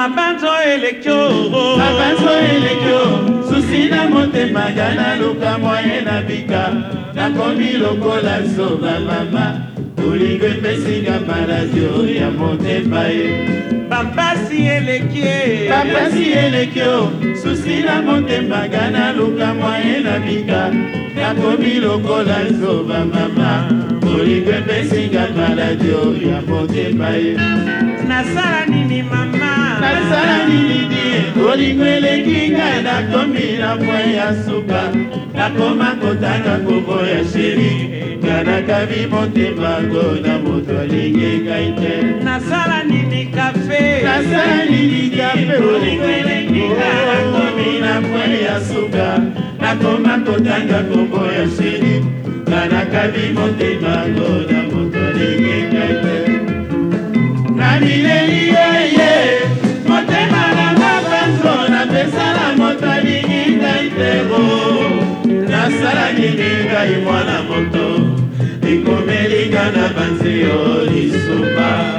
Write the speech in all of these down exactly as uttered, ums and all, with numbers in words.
Mabanzo elekyo Mabanzo elekyo Susina mote magana luka moye na bika Nakomi lokola soba mama Ulingo pesinga maladio ya mote pae Babasi elekye Babasi elekyo Susina mote magana luka moye na bika Nakomi lokola soba mama Ulingo pesinga maladio ya mote pae Nasala nini mama Nasala nini die Olingo elekinga nakomi na mwe ya suka Nakoma kotanga kubo ya shiri Kana kabi monte mango na moto alinge kaite Nasala nini kafe Nasala nini kafe Olingo elekinga nakomi na mwe ya suka Nakoma kotanga kubo ya shiri Kana kabi monte mango na moto alinge kaite Namileli yeye Motema na mabanzo na pesa na motali nitaitego Nasala nilinga imwana moto Ikomelinga na banzio lisupa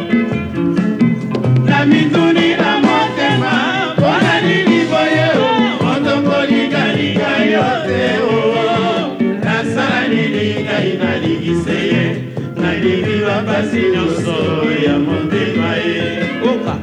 Na mituni na motema Kona niliboye Motongo liga liga yote Nasala nilinga inaligiseye Nalibiwa basi nyoso ya motema ye Oka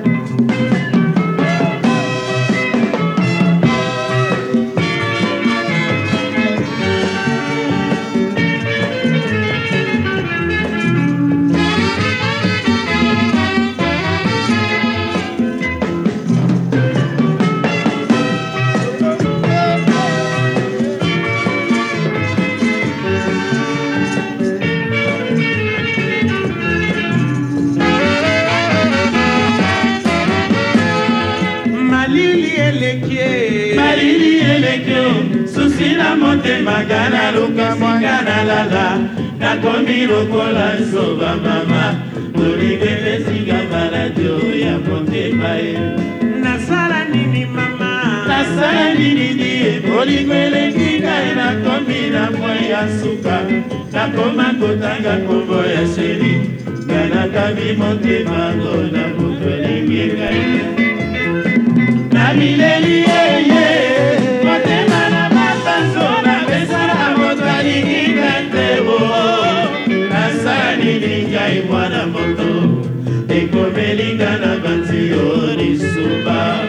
Malili elekyo Susina mote magana luka mwangana lala Nakomi lokola soba mama Ulinge pesinga maladio ya mote pae Nasala nini mama Nasala nini die Olingo elekinga nakomi na mwe ya suka Nakoma kotanga kombo ya sheri Kana kabi mote mango na moto alinge kaite Namileli yeye Motema na mabanzo na pesa na moto alinga tebo Nasala nilinga imwana moto Ikomelinga na banzio lisuba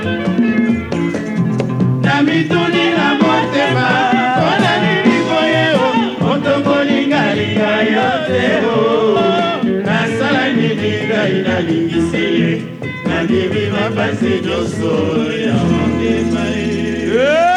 Na mituni na motema Kona niliboye Motongo linga linga yote Nasala nilinga inalingiseye Nadibi mabasi joso ya motema ye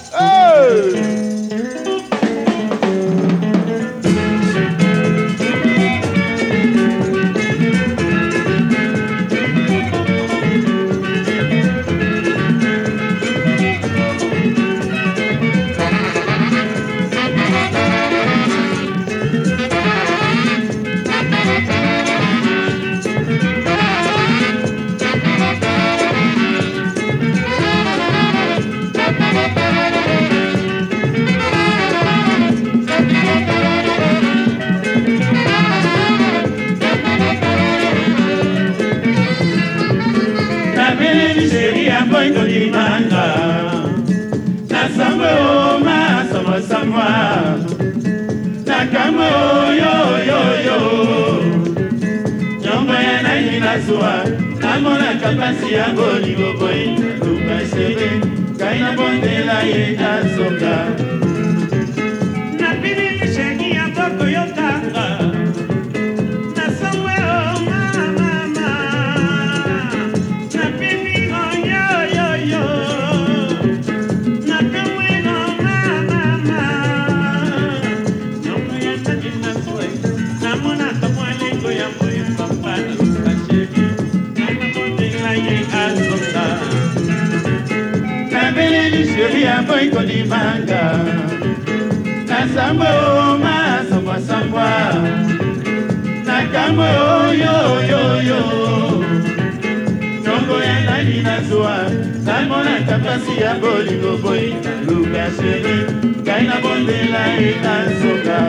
Nasamwe o ma samwa samwa Nakamwe o yo yo yo Nyongo ya na hinasua Namona kapasi ya goli gogoi Luka sebe Kaina bondela ye asoka Napili nishegi ya boko yotanga Nasamwe o ma mama Napili o yo yo yo Boy koni manga Nasambo o ma samwa samwa Nakambo o yo yo yo Nongo ya nani nasua Namona kapasi ya bolingo boy Luka sheri Kaina bondela ita soka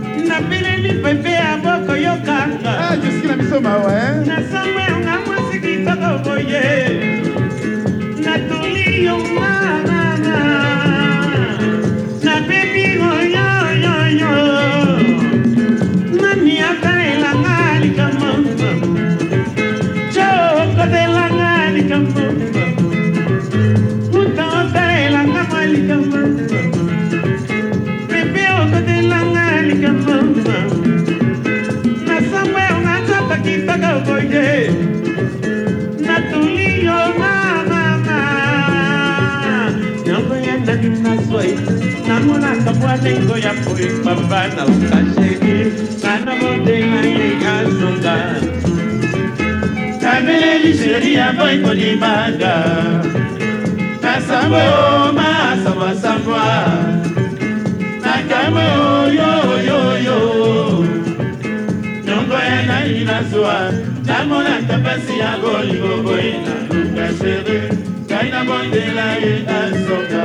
Napili ni pepe ya boko yokanga Ah, jusqu'à la mise au mawa, hein Nasamwe unga mwasiki walengo ya poi papa na ukasheki kana modela yekazonga Kameli sheria boy kodimanga Kasambo ma sama samwa Nakamo yo yo yo Nyongo ya na inazwa Namona kapasi ya goli gogo ina ukashere Kaina modela yekazonga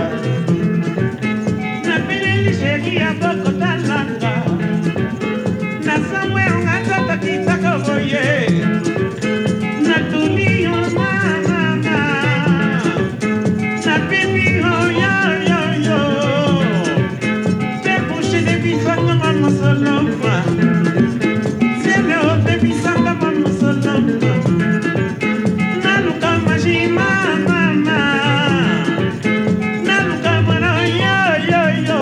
sheria boko talanga na samwe ungata kitaka boye na tulio mama na bibi ho yo yo yo te bouche de bisanga mama soloma c'est le de bisanga mama soloma na luka majima mama na luka mana yo yo yo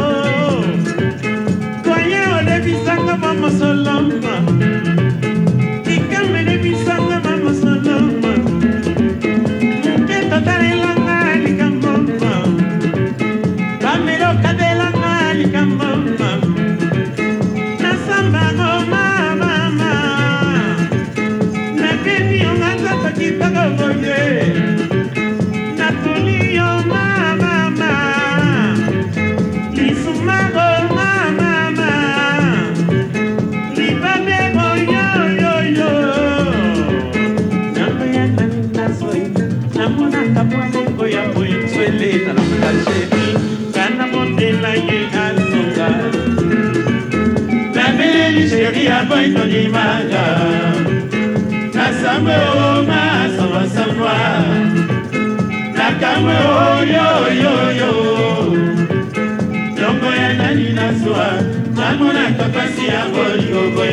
bisanga mama soloma ikame de bisanga mama soloma muketa tarela ngali kamoma kamero kadela ngali kamoma na samba ngoma mama na bibi onga takitaka boye na tulio mama mama lisumago sheria boy no di manga Nasamwe o ma sama samwa Nakamwe o yo yo yo Yongo ya nani naswa Namona kapasi ya goli gogo